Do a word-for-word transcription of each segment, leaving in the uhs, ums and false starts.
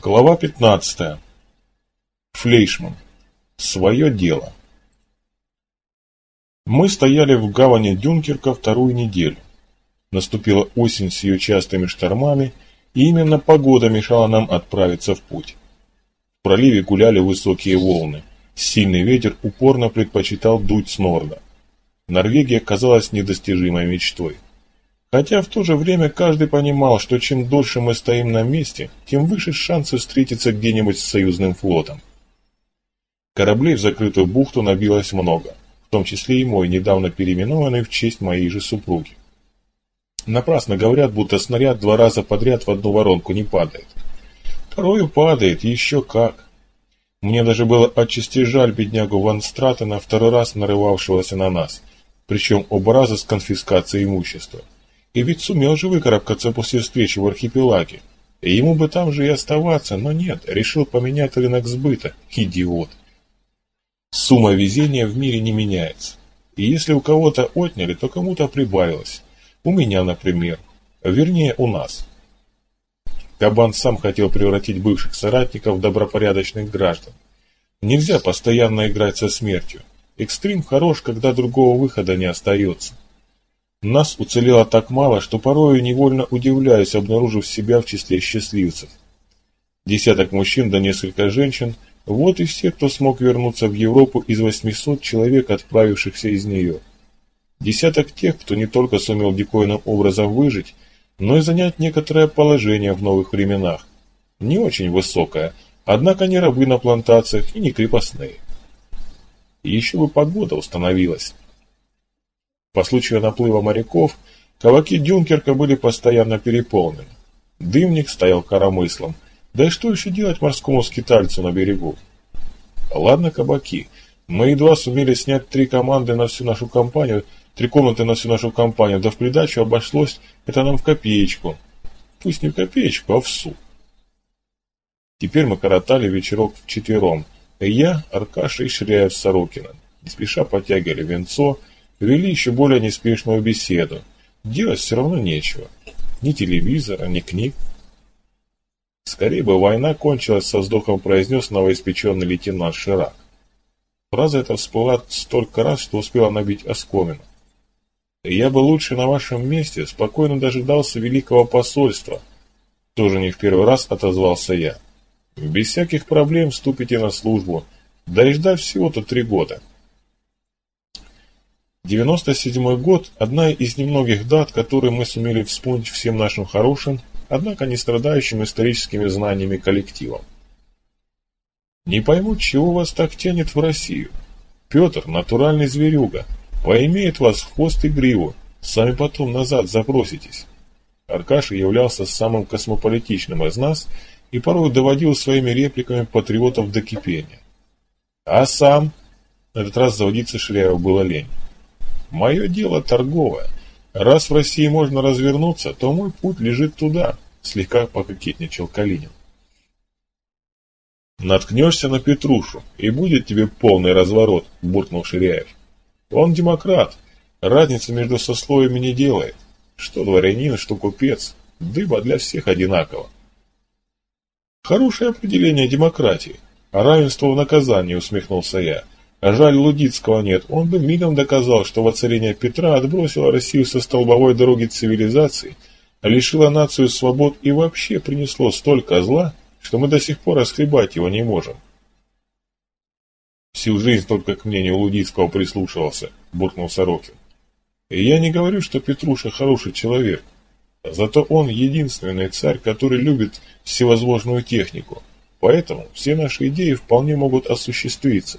Глава пятнадцатая. Флейшман. Свое дело. Мы стояли в гавани Дюнкерка вторую неделю. Наступила осень с ее частыми штормами, и именно погода мешала нам отправиться в путь. В проливе гуляли высокие волны. Сильный ветер упорно предпочитал дуть с норда. Норвегия казалась недостижимой мечтой. Хотя в то же время каждый понимал, что чем дольше мы стоим на месте, тем выше шансы встретиться где-нибудь с союзным флотом. Кораблей в закрытую бухту набилось много, в том числе и мой, недавно переименованный в честь моей же супруги. Напрасно говорят, будто снаряд два раза подряд в одну воронку не падает. Порою падает, еще как. Мне даже было отчасти жаль беднягу Ван Стратена, второй раз нарывавшегося на нас, причем оба раза с конфискацией имущества. И ведь сумел же выкарабкаться после встречи в архипелаге. И ему бы там же и оставаться, но нет, решил поменять рынок сбыта. Идиот. Сумма везения в мире не меняется. И если у кого-то отняли, то кому-то прибавилось. У меня, например. Вернее, у нас. Кабан сам хотел превратить бывших соратников в добропорядочных граждан. Нельзя постоянно играть со смертью. Экстрим хорош, когда другого выхода не остается. Нас уцелело так мало, что порою невольно удивляюсь, обнаружив себя в числе счастливцев. Десяток мужчин да несколько женщин – вот и все, кто смог вернуться в Европу из восьмисот человек, отправившихся из нее. Десяток тех, кто не только сумел диковинным образом выжить, но и занять некоторое положение в новых временах. Не очень высокое, однако не рабы на плантациях и не крепостные. И еще бы погода установилась. По случаю наплыва моряков, кабаки Дюнкерка были постоянно переполнены. Дым в них стоял коромыслом. Да и что еще делать морскому скитальцу на берегу? Ладно, кабаки. Мы едва сумели снять три команды на всю нашу компанию, три комнаты на всю нашу компанию, да в придачу обошлось это нам в копеечку. Пусть не в копеечку, а в су. Теперь мы коротали вечерок вчетвером. И я, Аркаша и Ширяев с Сорокиным. Не спеша потягивали винцо, вели еще более неспешную беседу. Делать все равно нечего. Ни телевизора, ни книг. Скорее бы война кончилась, со вздохом произнес новоиспеченный лейтенант Ширак. Фраза эта всплыла столько раз, что успела набить оскомину. Я бы лучше на вашем месте спокойно дожидался великого посольства. Тоже не в первый раз отозвался я. Без всяких проблем вступите на службу. Да и ждать всего-то три года. девяносто седьмой год – одна из немногих дат, которые мы сумели вспомнить всем нашим хорошим, однако не страдающим историческими знаниями коллективом. Не пойму, чего вас так тянет в Россию. Петр – натуральный зверюга, поимеет вас в хвост и гриву, сами потом назад запроситесь. Аркаша являлся самым космополитичным из нас и порой доводил своими репликами патриотов до кипения. А сам? На этот раз заводиться Ширяеву было лень. Мое дело торговое. Раз в России можно развернуться, то мой путь лежит туда, слегка пококетничал Калинин. Наткнешься на Петрушу, и будет тебе полный разворот, буркнул Ширяев. Он демократ, разницы между сословиями не делает. Что дворянин, что купец, дыба для всех одинаково. Хорошее определение демократии, а равенство в наказании, усмехнулся я. А жаль, Лудицкого нет, он бы мигом доказал, что воцарение Петра отбросило Россию со столбовой дороги цивилизации, лишило нацию свобод и вообще принесло столько зла, что мы до сих пор расхлебать его не можем. Всю жизнь только к мнению Лудицкого прислушивался, буркнул Сорокин. И я не говорю, что Петруша хороший человек, зато он единственный царь, который любит всевозможную технику, поэтому все наши идеи вполне могут осуществиться.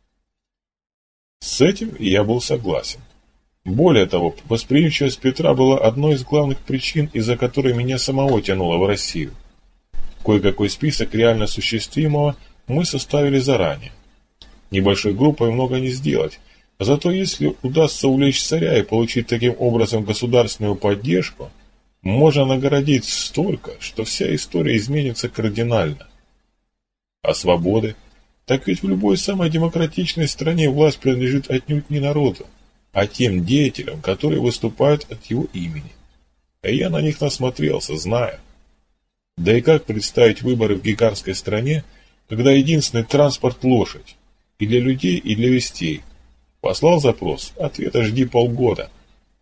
С этим я был согласен. Более того, восприимчивость Петра была одной из главных причин, из-за которой меня самого тянуло в Россию. Кое-какой список реально осуществимого мы составили заранее. Небольшой группой много не сделать, зато если удастся увлечь царя и получить таким образом государственную поддержку, можно наградить столько, что вся история изменится кардинально. А свободы? Так ведь в любой самой демократичной стране власть принадлежит отнюдь не народу, а тем деятелям, которые выступают от его имени. А я на них насмотрелся, знаю. Да и как представить выборы в гигантской стране, когда единственный транспорт – лошадь? И для людей, и для вестей. Послал запрос, ответа жди полгода.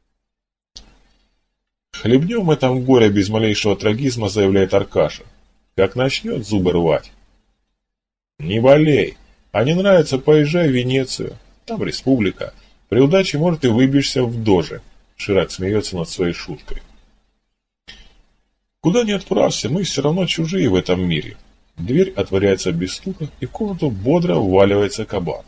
Хлебнем мы там горе без малейшего трагизма, заявляет Аркаша. Как начнет зубы рвать. Не болей. А не нравится, поезжай в Венецию. Там республика. При удаче, может, и выбьешься в доже. Ширак смеется над своей шуткой. Куда ни отправься, мы все равно чужие в этом мире. Дверь отворяется без стука, и в комнату бодро вваливается Кабанов.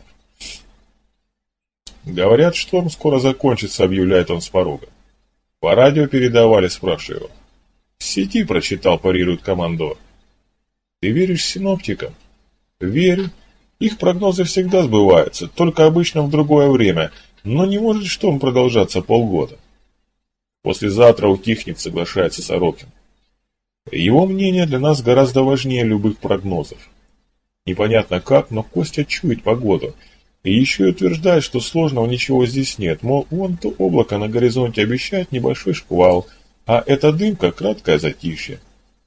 Говорят, шторм скоро закончится, объявляет он с порога. По радио передавали, спрашиваю его. В сети прочитал, парирует командор. Ты веришь синоптикам? Верю. Их прогнозы всегда сбываются, только обычно в другое время, но не может шторм продолжаться полгода. Послезавтра утихнет, соглашается Сорокин. Его мнение для нас гораздо важнее любых прогнозов. Непонятно как, но Костя чует погоду. И еще и утверждает, что сложного ничего здесь нет. Мол, вон то облако на горизонте обещает небольшой шквал, а эта дымка — краткое затишье.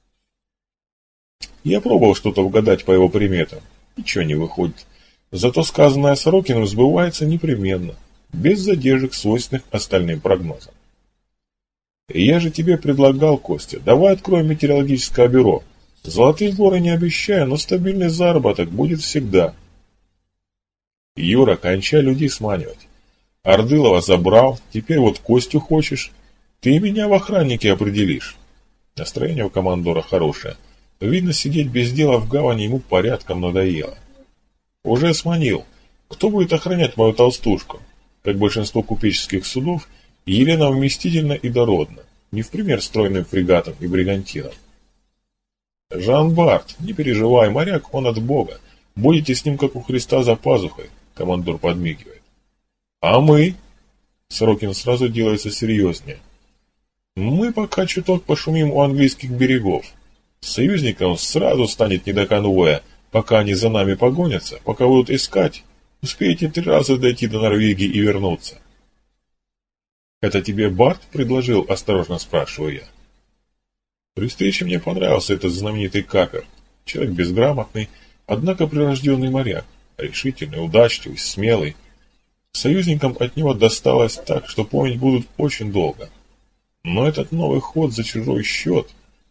Я пробовал что-то угадать по его приметам. Ничего не выходит. Зато сказанное Сорокиным сбывается непременно, без задержек, свойственных остальным прогнозам. Я же тебе предлагал, Костя, давай откроем метеорологическое бюро. Золотые горы не обещаю, но стабильный заработок будет всегда. Юра, кончай людей сманивать. Ордылова забрал, теперь вот Костю хочешь. Ты меня в охраннике определишь. Настроение у командора хорошее. Видно, сидеть без дела в гавани ему порядком надоело. Уже сманил. Кто будет охранять мою толстушку? Как большинство купеческих судов, Елена вместительна и дородна, не в пример стройным фрегатом и бригантином. Жан Барт, не переживай, моряк, он от Бога. Будете с ним, как у Христа, за пазухой, командор подмигивает. А мы? Сорокин сразу делается серьезнее. Мы пока чуток пошумим у английских берегов. Союзникам сразу станет не до конвоя, пока они за нами погонятся, пока будут искать, успеете три раза дойти до Норвегии и вернуться. Это тебе Барт предложил, осторожно спрашиваю я. При встрече мне понравился этот знаменитый капер. Человек безграмотный, однако прирожденный моряк, решительный, удачливый, смелый. Союзникам от него досталось так, что помнить будут очень долго. Но этот новый ход за чужой счет...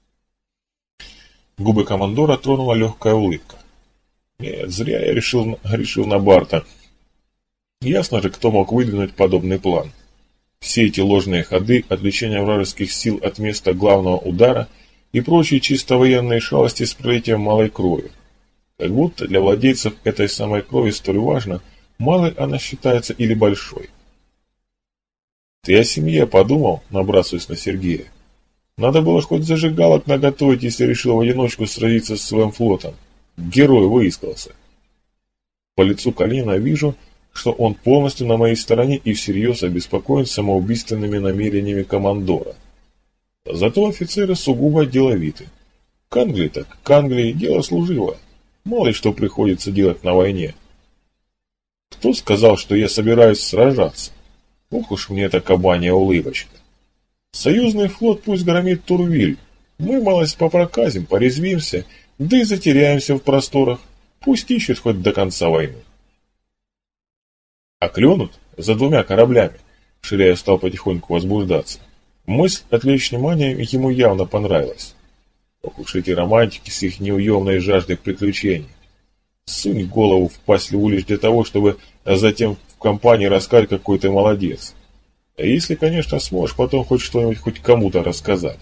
Губы командора тронула легкая улыбка. Нет, зря я решил, решил на Барта. Ясно же, кто мог выдвинуть подобный план. Все эти ложные ходы, отвлечение вражеских сил от места главного удара и прочие чисто военные шалости с пролитием малой крови. Как будто для владельцев этой самой крови столь важно, малой она считается или большой. Ты о семье подумал, набрасываясь на Сергея? Надо было хоть зажигалок наготовить, если решил в одиночку сразиться с своим флотом. Герой выискался. По лицу Калинина вижу, что он полностью на моей стороне и всерьез обеспокоен самоубийственными намерениями командора. Зато офицеры сугубо деловиты. К Англии так, к Англии дело служило. Мало ли что приходится делать на войне. Кто сказал, что я собираюсь сражаться? Ох уж мне эта кабанья улыбочка. Союзный флот пусть громит Турвиль. Мы малость попроказим, порезвимся, да и затеряемся в просторах. Пусть ищут хоть до конца войны. А клюнут за двумя кораблями. Ширяев стал потихоньку возбуждаться. Мысль отвлечь внимание ему явно понравилась. Ох уж эти романтики с их неуемной жаждой приключений. Сунь голову в пасть льву лишь для того, чтобы затем в компании рассказать, какой ты молодец. А если, конечно, сможешь потом хоть что-нибудь хоть кому-то рассказать.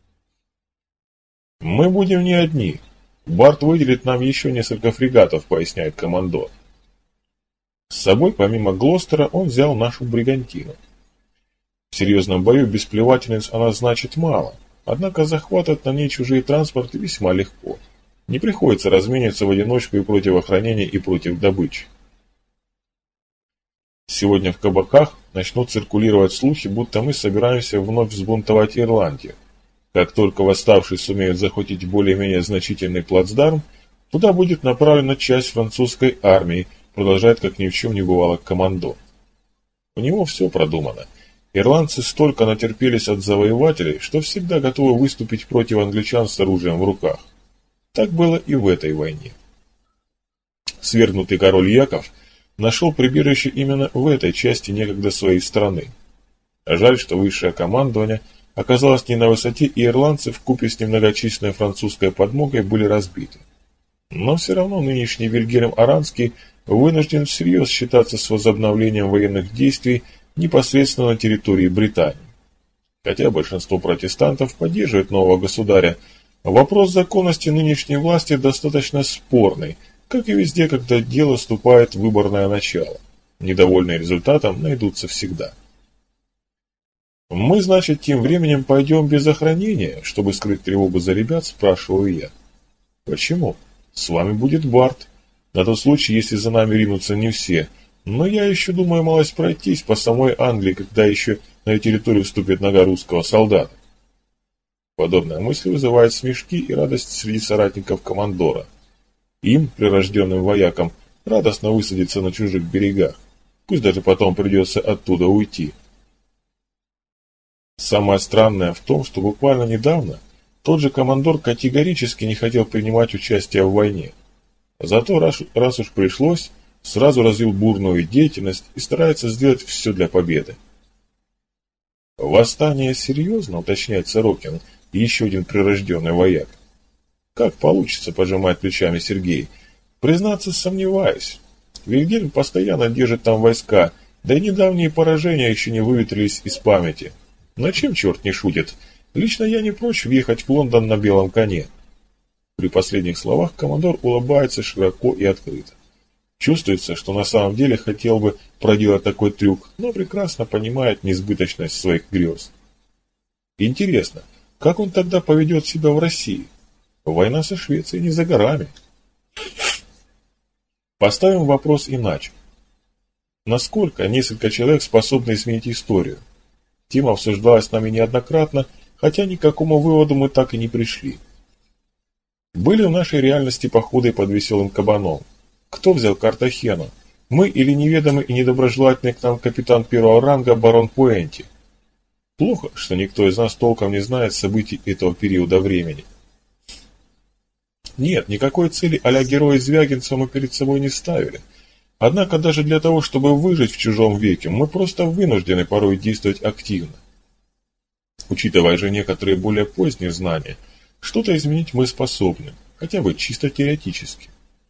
Мы будем не одни. Барт выделит нам еще несколько фрегатов, поясняет командор. С собой, помимо Глостера, он взял нашу бригантину. В серьезном бою бесплевательниц она значит мало, однако захватывать на ней чужие транспорты весьма легко. Не приходится размениваться в одиночку и против охранения, и против добычи. Сегодня в кабаках начнут циркулировать слухи, будто мы собираемся вновь взбунтовать Ирландию. Как только восставшие сумеют захватить более-менее значительный плацдарм, туда будет направлена часть французской армии, продолжает как ни в чем не бывало командор. У него все продумано. Ирландцы столько натерпелись от завоевателей, что всегда готовы выступить против англичан с оружием в руках. Так было и в этой войне. Свергнутый король Яков нашел прибежище именно в этой части некогда своей страны. Жаль, что высшее командование оказалось не на высоте, и ирландцы вкупе с немногочисленной французской подмогой были разбиты. Но все равно нынешний Вильгельм Оранский вынужден всерьез считаться с возобновлением военных действий непосредственно на территории Британии. Хотя большинство протестантов поддерживает нового государя, вопрос законности нынешней власти достаточно спорный, как и везде, когда дело вступает в выборное начало. Недовольные результатом найдутся всегда. «Мы, значит, тем временем пойдем без охранения, чтобы скрыть тревогу за ребят?» – спрашиваю я. «Почему? С вами будет Барт. На тот случай, если за нами ринутся не все. Но я еще думаю малость пройтись по самой Англии, когда еще на ее территорию вступит нога русского солдата». Подобная мысль вызывает смешки и радость среди соратников командора. Им, прирожденным воякам, радостно высадиться на чужих берегах. Пусть даже потом придется оттуда уйти. Самое странное в том, что буквально недавно тот же командор категорически не хотел принимать участие в войне. Зато раз, раз уж пришлось, сразу развил бурную деятельность и старается сделать все для победы. «Восстание серьезно?» — уточняет Сорокин, еще один прирожденный вояк. «Как получится?» — пожимает плечами Сергей. «Признаться, сомневаюсь. Вильгельм постоянно держит там войска, да и недавние поражения еще не выветрились из памяти. Но чем черт не шутит? Лично я не прочь въехать в Лондон на белом коне». При последних словах командор улыбается широко и открыто. Чувствуется, что на самом деле хотел бы проделать такой трюк, но прекрасно понимает несбыточность своих грез. Интересно, как он тогда поведет себя в России? Война со Швецией не за горами. Поставим вопрос иначе. Насколько несколько человек способны изменить историю? Тема обсуждалась с нами неоднократно, хотя ни к какому выводу мы так и не пришли. Были в нашей реальности походы под Веселым Кабаном. Кто взял Картахену? Мы или неведомый и недоброжелательный к нам капитан первого ранга барон Пуэнти? Плохо, что никто из нас толком не знает событий этого периода времени. Нет, никакой цели а-ля героя Звягинцева мы перед собой не ставили. Однако даже для того, чтобы выжить в чужом веке, мы просто вынуждены порой действовать активно. Учитывая же некоторые более поздние знания, что-то изменить мы способны, хотя бы чисто теоретически.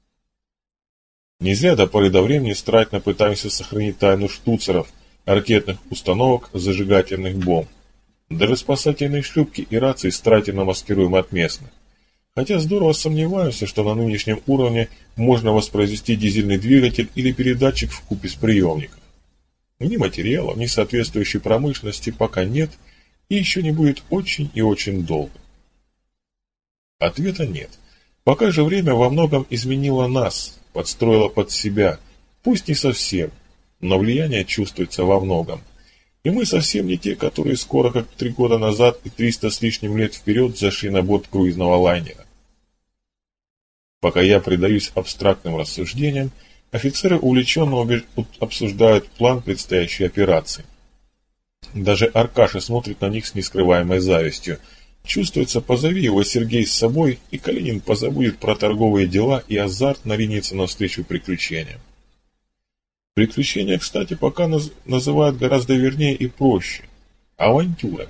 Не зря до поры до времени старательно пытаемся сохранить тайну штуцеров, ракетных установок, зажигательных бомб. Даже спасательные шлюпки и рации старательно маскируем от местных. Хотя здорово сомневаемся, что на нынешнем уровне можно воспроизвести дизельный двигатель или передатчик вкупе с приемником. Ни материалов, ни соответствующей промышленности пока нет и еще не будет очень и очень долго. Ответа нет. Пока же время во многом изменило нас, подстроило под себя, пусть не совсем, но влияние чувствуется во многом. И мы совсем не те, которые скоро, как три года назад и триста с лишним лет вперед, зашли на борт круизного лайнера. Пока я предаюсь абстрактным рассуждениям, офицеры увлеченно обсуждают план предстоящей операции. Даже Аркаша смотрит на них с нескрываемой завистью. Чувствуется, позови его Сергей с собой, и Калинин позабудет про торговые дела и азартно ринется навстречу приключениям. Приключения, кстати, пока наз- называют гораздо вернее и проще – авантюрами.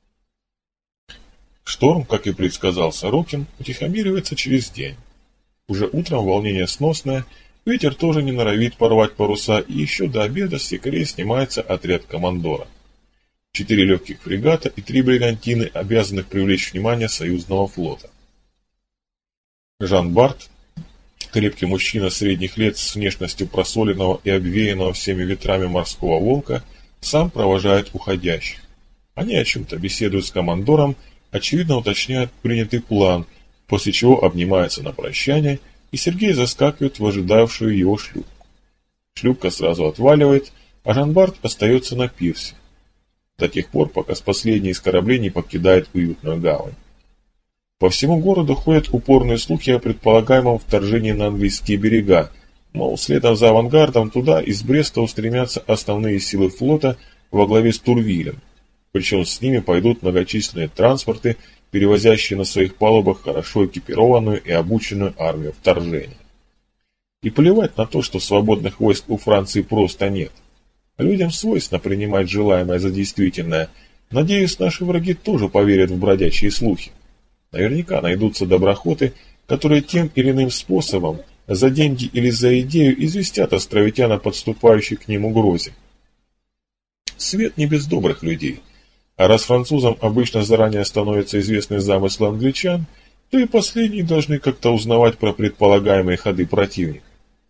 Шторм, как и предсказал Сорокин, утихомиривается через день. Уже утром волнение сносное, ветер тоже не норовит порвать паруса, и еще до обеда с якорей снимается отряд командора. Четыре легких фрегата и три бригантины, обязанных привлечь внимание союзного флота. Жан Барт, крепкий мужчина средних лет с внешностью просоленного и обвеянного всеми ветрами морского волка, сам провожает уходящих. Они о чем-то беседуют с командором, очевидно уточняют принятый план, после чего обнимаются на прощание, и Сергей заскакивает в ожидавшую его шлюпку. Шлюпка сразу отваливает, а Жан Барт остается на пирсе. До тех пор, пока с последней из кораблей не покидает уютную гавань. По всему городу ходят упорные слухи о предполагаемом вторжении на английские берега, мол, следом за авангардом туда из Бреста устремятся основные силы флота во главе с Турвилем. Причем с ними пойдут многочисленные транспорты, перевозящие на своих палубах хорошо экипированную и обученную армию вторжения. И плевать на то, что свободных войск у Франции просто нет. Людям свойственно принимать желаемое за действительное. Надеюсь, наши враги тоже поверят в бродячие слухи. Наверняка найдутся доброхоты, которые тем или иным способом, за деньги или за идею, известят островитян о подступающей к ним угрозе. Свет не без добрых людей. А раз французам обычно заранее становятся известны замыслы англичан, то и последние должны как-то узнавать про предполагаемые ходы противника.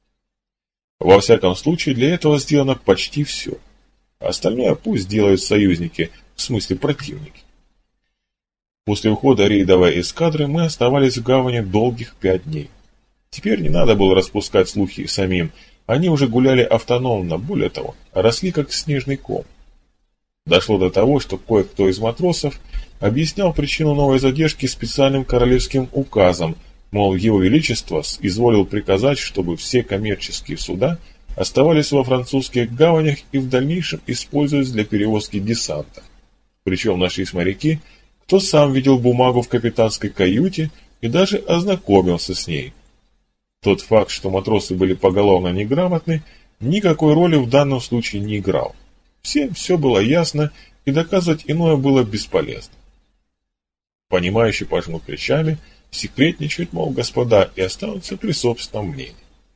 Во всяком случае, для этого сделано почти все. Остальное пусть делают союзники, в смысле противники. После ухода рейдовой эскадры мы оставались в гавани долгих пять дней. Теперь не надо было распускать слухи самим, они уже гуляли автономно, более того, росли как снежный ком. Дошло до того, что кое-кто из матросов объяснял причину новой задержки специальным королевским указом, мол, его величество изволил приказать, чтобы все коммерческие суда оставались во французских гаванях и в дальнейшем использовались для перевозки десанта. Причем нашлись моряки, кто сам видел бумагу в капитанской каюте и даже ознакомился с ней. Тот факт, что матросы были поголовно неграмотны, никакой роли в данном случае не играл. Всем все было ясно, и доказывать иное было бесполезно. Понимающий пожмут плечами, секретничают, мол, господа, и останутся при собственном мнении.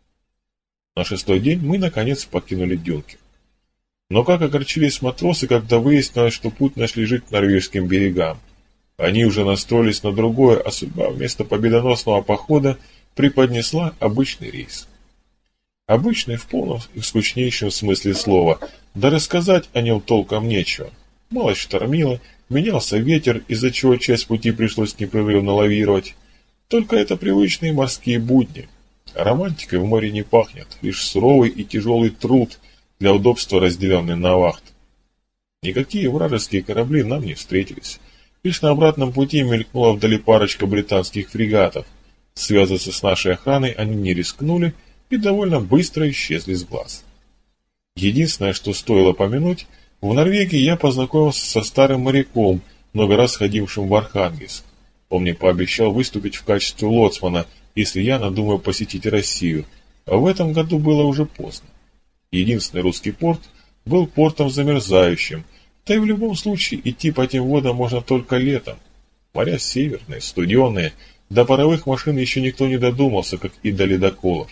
На шестой день мы, наконец, покинули Дюнкерк. Но как огорчились матросы, когда выяснилось, что путь наш лежит к норвежским берегам. Они уже настроились на другое, а судьба вместо победоносного похода преподнесла обычный рейс. Обычный в полном и скучнейшем смысле слова, да рассказать о нем толком нечего. Малость штормило, менялся ветер, из-за чего часть пути пришлось непрерывно лавировать. Только это привычные морские будни. А романтикой в море не пахнет, лишь суровый и тяжелый труд, для удобства разделенный на вахт. Никакие вражеские корабли нам не встретились. Лишь на обратном пути мелькнула вдали парочка британских фрегатов. Связываться с нашей охраной они не рискнули и довольно быстро исчезли с глаз. Единственное, что стоило помянуть, в Норвегии я познакомился со старым моряком, много раз ходившим в Архангельск. Он мне пообещал выступить в качестве лоцмана, если я надумаю посетить Россию, а в этом году было уже поздно. Единственный русский порт был портом замерзающим, да и в любом случае идти по тем водам можно только летом. Моря северные, студеные, до паровых машин еще никто не додумался, как и до ледоколов.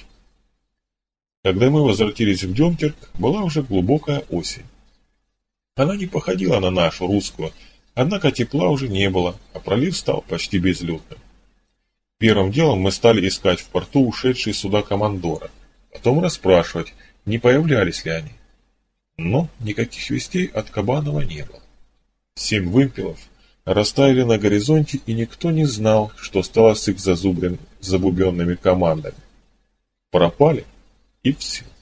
Когда мы возвратились в Дюнкерк, была уже глубокая осень. Она не походила на нашу, русскую, однако тепла уже не было, а пролив стал почти безлюдным. Первым делом мы стали искать в порту ушедшие суда командора, потом расспрашивать, не появлялись ли они. Но никаких вестей от Кабанова не было. Семь вымпелов растаяли на горизонте, и никто не знал, что стало с их зазубрен, забубенными командами. Пропали, и все.